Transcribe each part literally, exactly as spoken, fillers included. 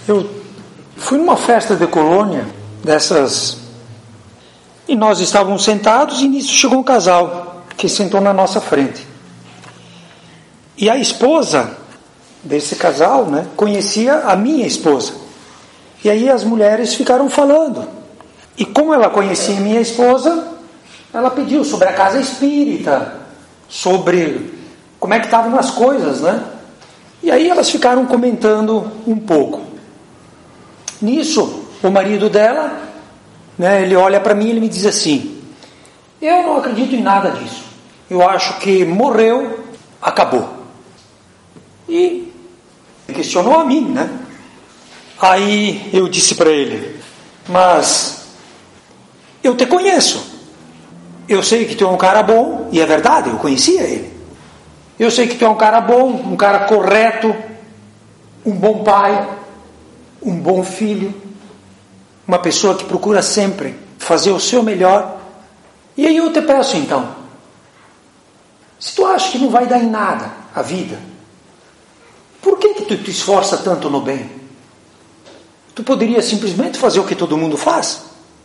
Eu fui numa festa de colônia, dessas, e nós estávamos sentados, e nisso chegou um casal, que sentou na nossa frente. E a esposa desse casal, né, conhecia a minha esposa. E aí as mulheres ficaram falando. E como ela conhecia a minha esposa, ela pediu sobre a casa espírita, sobre como é que estavam as coisas, né? E aí elas ficaram comentando um pouco. Nisso, o marido dela, né, ele olha para mim e ele me diz assim: eu não acredito em nada disso. Eu acho que morreu, acabou. E questionou a mim, né? Aí eu disse para ele: mas eu te conheço. Eu sei que tu é um cara bom, e é verdade, eu conhecia ele. Eu sei que tu é um cara bom, um cara correto, um bom pai, um bom filho, uma pessoa que procura sempre fazer o seu melhor. E aí eu te peço então, se tu acha que não vai dar em nada a vida, por que que tu te esforça tanto no bem? Tu poderia simplesmente fazer o que todo mundo faz?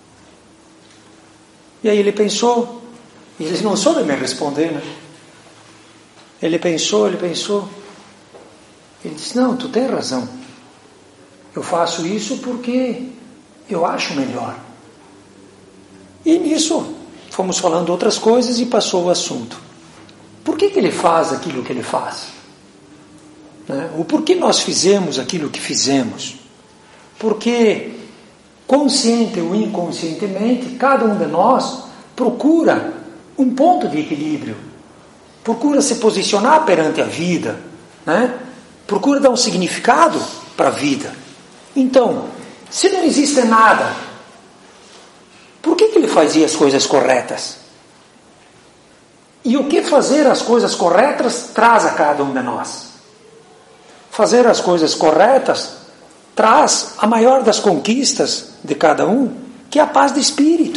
E aí ele pensou, e ele não soube me responder, né? Ele pensou, ele pensou, ele disse: não, tu tem razão, eu faço isso porque eu acho melhor. E nisso fomos falando outras coisas e passou o assunto. Por que que ele faz aquilo que ele faz? Né? O porquê nós fizemos aquilo que fizemos? Porque, consciente ou inconscientemente, cada um de nós procura um ponto de equilíbrio, procura se posicionar perante a vida, né? Procura dar um significado para a vida. Então, se não existe nada, por que que ele fazia as coisas corretas? E o que fazer as coisas corretas traz a cada um de nós? Fazer as coisas corretas traz a maior das conquistas de cada um, que é a paz de espírito.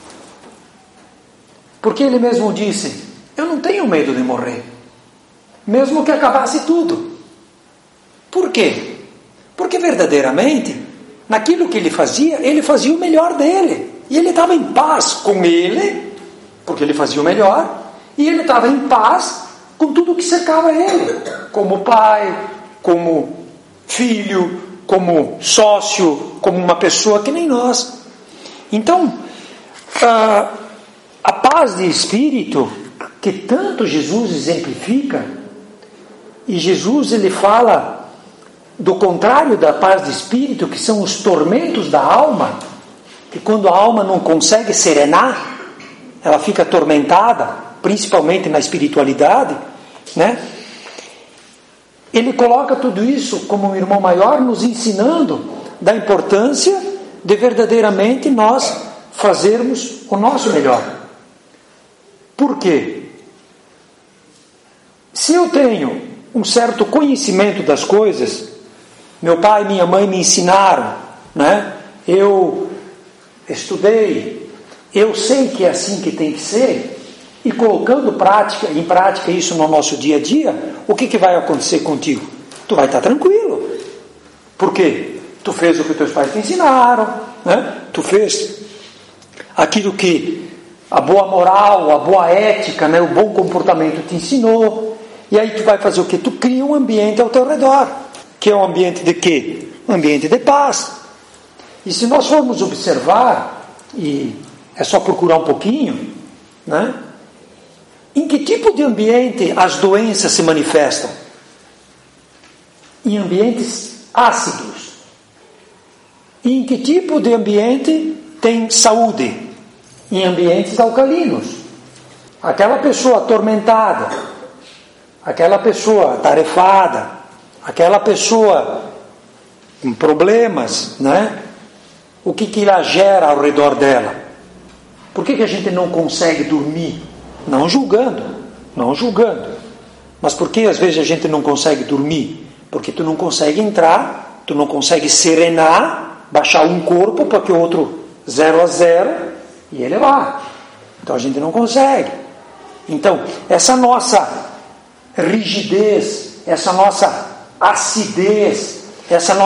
Porque ele mesmo disse: eu não tenho medo de morrer, mesmo que acabasse tudo. Por quê? Porque verdadeiramente, naquilo que ele fazia, ele fazia o melhor dele. E ele estava em paz com ele, porque ele fazia o melhor, e ele estava em paz com tudo que cercava ele, como pai, como filho, como sócio, como uma pessoa que nem nós. Então, a, a paz de espírito que tanto Jesus exemplifica, e Jesus ele fala do contrário da paz de espírito, que são os tormentos da alma, que quando a alma não consegue serenar, ela fica atormentada, principalmente na espiritualidade, né? Ele coloca tudo isso como um irmão maior, nos ensinando da importância de verdadeiramente nós fazermos o nosso melhor. Por quê? Se eu tenho um certo conhecimento das coisas, meu pai e minha mãe me ensinaram, né? Eu estudei, eu sei que é assim que tem que ser, e colocando prática, em prática isso no nosso dia a dia, o que, que vai acontecer contigo? Tu vai estar tranquilo. Por quê? Tu fez o que teus pais te ensinaram, né? Tu fez aquilo que a boa moral, a boa ética, né? O bom comportamento te ensinou. E aí tu vai fazer o quê? Tu cria um ambiente ao teu redor, que é um ambiente de quê? Um ambiente de paz. E se nós formos observar, e é só procurar um pouquinho, né? Em que tipo de ambiente as doenças se manifestam? Em ambientes ácidos. E em que tipo de ambiente tem saúde? Em ambientes alcalinos. Aquela pessoa atormentada, aquela pessoa atarefada, aquela pessoa com problemas, né? O que que ela gera ao redor dela? Por que que a gente não consegue dormir? Não julgando, não julgando. Mas por que às vezes a gente não consegue dormir? Porque tu não consegue entrar, tu não consegue serenar, baixar um corpo para que o outro zero a zero e elevar. Então a gente não consegue. Então, essa nossa rigidez, essa nossa acidez, essa nossa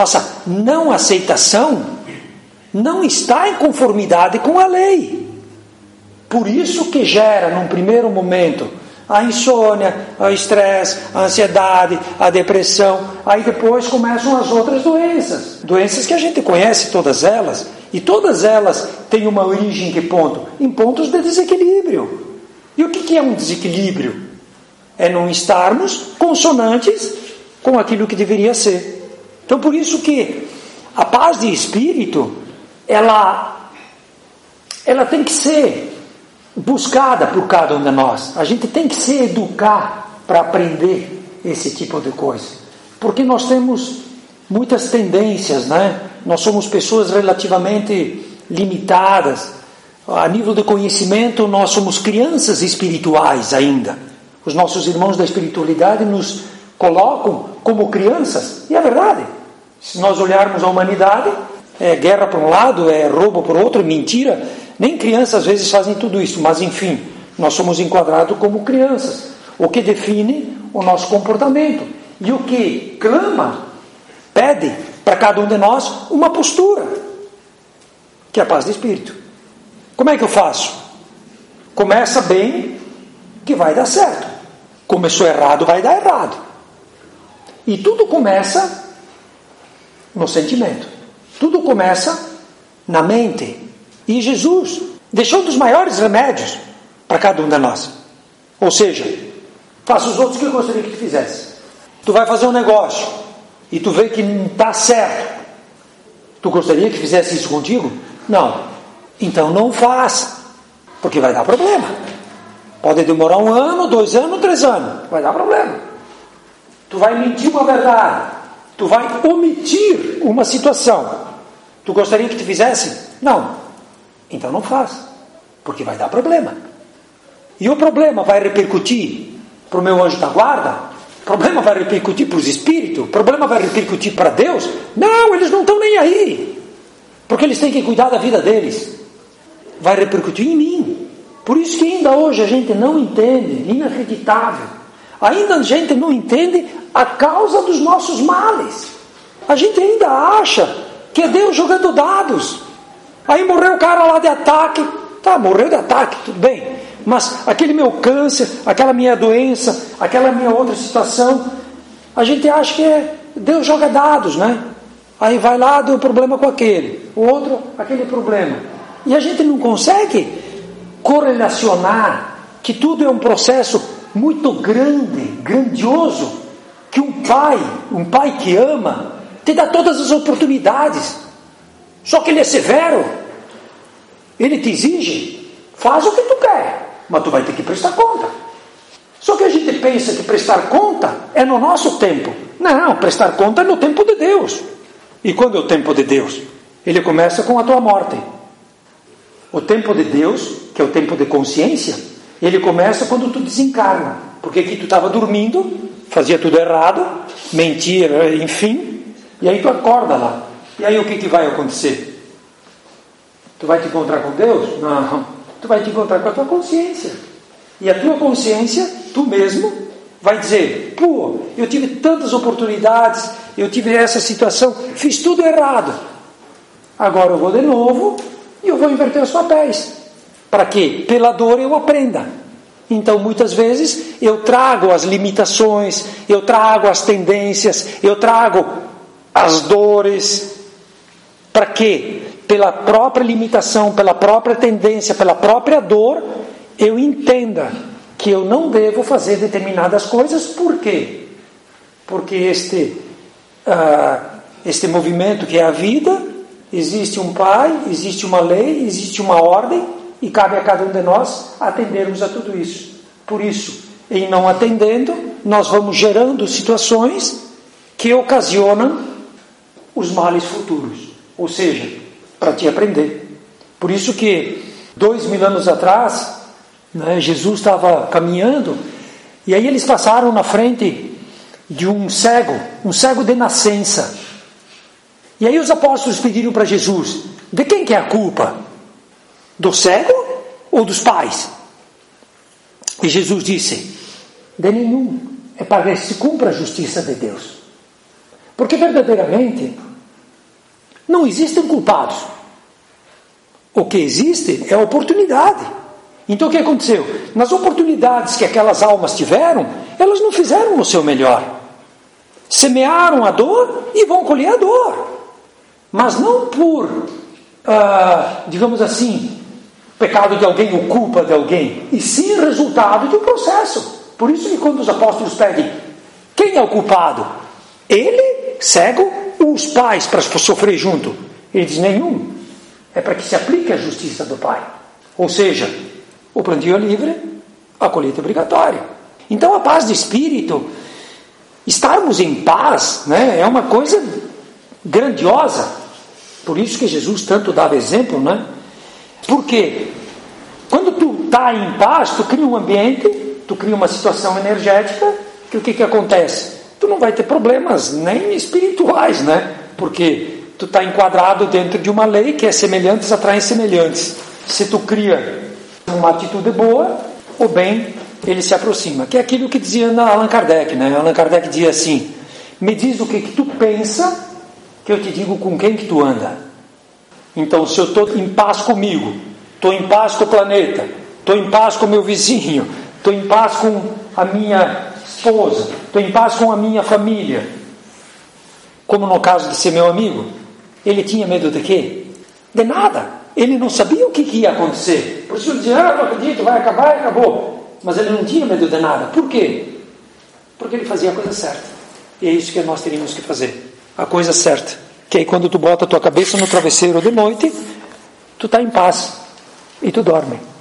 não aceitação não está em conformidade com a lei. Por isso que gera, num primeiro momento, a insônia, o estresse, a ansiedade, a depressão. Aí depois começam as outras doenças. Doenças que a gente conhece todas elas. E todas elas têm uma origem em que ponto? Em pontos de desequilíbrio. E o que é um desequilíbrio? É não estarmos consonantes com aquilo que deveria ser. Então por isso que a paz de espírito, ela, ela tem que ser buscada por cada um de nós. A gente tem que se educar para aprender esse tipo de coisa. Porque nós temos muitas tendências, né? Nós somos pessoas relativamente limitadas. A nível de conhecimento, nós somos crianças espirituais ainda. Os nossos irmãos da espiritualidade nos colocam como crianças. E é verdade. Se nós olharmos a humanidade, é guerra por um lado, é roubo por outro, é mentira. Nem crianças às vezes fazem tudo isso, mas enfim, nós somos enquadrados como crianças, o que define o nosso comportamento e o que clama, pede para cada um de nós uma postura, que é a paz de espírito. Como é que eu faço? Começa bem, que vai dar certo. Começou errado, vai dar errado. E tudo começa no sentimento, tudo começa na mente. E Jesus deixou um dos maiores remédios para cada um de nós. Ou seja, faça os outros o que eu gostaria que tu fizesse. Tu vai fazer um negócio e tu vê que não está certo. Tu gostaria que fizesse isso contigo? Não. Então não faça, porque vai dar problema. Pode demorar um ano, dois anos, três anos. Vai dar problema. Tu vai mentir uma verdade. Tu vai omitir uma situação. Tu gostaria que tu fizesse? Não. Então não faz, porque vai dar problema. E o problema vai repercutir para o meu anjo da guarda? O problema vai repercutir para os espíritos? O problema vai repercutir para Deus? Não, eles não estão nem aí. Porque eles têm que cuidar da vida deles. Vai repercutir em mim. Por isso que ainda hoje a gente não entende, inacreditável. Ainda a gente não entende a causa dos nossos males. A gente ainda acha que é Deus jogando dados. Aí morreu o cara lá de ataque. Tá, morreu de ataque, tudo bem. Mas aquele meu câncer, aquela minha doença, aquela minha outra situação, a gente acha que é Deus joga dados, né? Aí vai lá, deu problema com aquele. O outro, aquele problema. E a gente não consegue correlacionar que tudo é um processo muito grande, grandioso, que um pai, um pai que ama, te dá todas as oportunidades. Só que ele é severo. Ele te exige. Faz o que tu quer, mas tu vai ter que prestar conta. Só que a gente pensa que prestar conta é no nosso tempo. Não, prestar conta é no tempo de Deus. E quando é o tempo de Deus? Ele começa com a tua morte. O tempo de Deus, que é o tempo de consciência, ele começa quando tu desencarna. Porque aqui tu estava dormindo, fazia tudo errado, mentia, enfim, e aí tu acorda lá. E aí o que, que vai acontecer? Tu vai te encontrar com Deus? Não. Tu vai te encontrar com a tua consciência. E a tua consciência, tu mesmo, vai dizer: pô, eu tive tantas oportunidades, eu tive essa situação, fiz tudo errado. Agora eu vou de novo e eu vou inverter os papéis. Para quê? Pela dor eu aprenda. Então muitas vezes eu trago as limitações, eu trago as tendências, eu trago as dores. Para quê? Pela própria limitação, pela própria tendência, pela própria dor, eu entenda que eu não devo fazer determinadas coisas. Por quê? Porque este, uh, este movimento que é a vida, existe um pai, existe uma lei, existe uma ordem, e cabe a cada um de nós atendermos a tudo isso. Por isso, em não atendendo, nós vamos gerando situações que ocasionam os males futuros. Ou seja, para te aprender. Por isso que, dois mil anos atrás, né, Jesus estava caminhando, e aí eles passaram na frente de um cego, um cego de nascença. E aí os apóstolos pediram para Jesus: de quem que é a culpa? Do cego ou dos pais? E Jesus disse: de nenhum. É para que se cumpra a justiça de Deus. Porque verdadeiramente Não existem culpados. O que existe é a oportunidade. Então o que aconteceu? Nas oportunidades que aquelas almas tiveram, elas não fizeram o seu melhor. Semearam a dor e vão colher a dor. Mas não por, ah, digamos assim, pecado de alguém ou culpa de alguém, e sim resultado de um processo. Por isso que quando os apóstolos pedem, quem é o culpado? Ele, cego, ou os pais para sofrer junto? Ele diz, nenhum. É para que se aplique a justiça do Pai. Ou seja, o plantio é livre, a colheita é obrigatória. Então a paz de espírito, estarmos em paz, né, é uma coisa grandiosa. Por isso que Jesus tanto dava exemplo, né? Porque quando tu está em paz, tu cria um ambiente, tu cria uma situação energética, que o que, que acontece? Tu não vai ter problemas nem espirituais, né? Porque tu está enquadrado dentro de uma lei que é semelhantes atraem semelhantes. Se tu cria uma atitude boa, o bem, ele se aproxima. Que é aquilo que dizia Allan Kardec, né? Allan Kardec dizia assim, me diz o que, que tu pensa, que eu te digo com quem que tu anda. Então, se eu estou em paz comigo, estou em paz com o planeta, estou em paz com o meu vizinho, estou em paz com a minha esposa, estou em paz com a minha família, como no caso de ser meu amigo, ele tinha medo de quê? De nada. Ele não sabia o que, que ia acontecer. Por isso ele dizia, ah, não acredito, vai acabar e acabou. Mas ele não tinha medo de nada. Por quê? Porque ele fazia a coisa certa. E é isso que nós teríamos que fazer. A coisa certa. Que aí quando tu bota a tua cabeça no travesseiro de noite, tu está em paz. E tu dorme.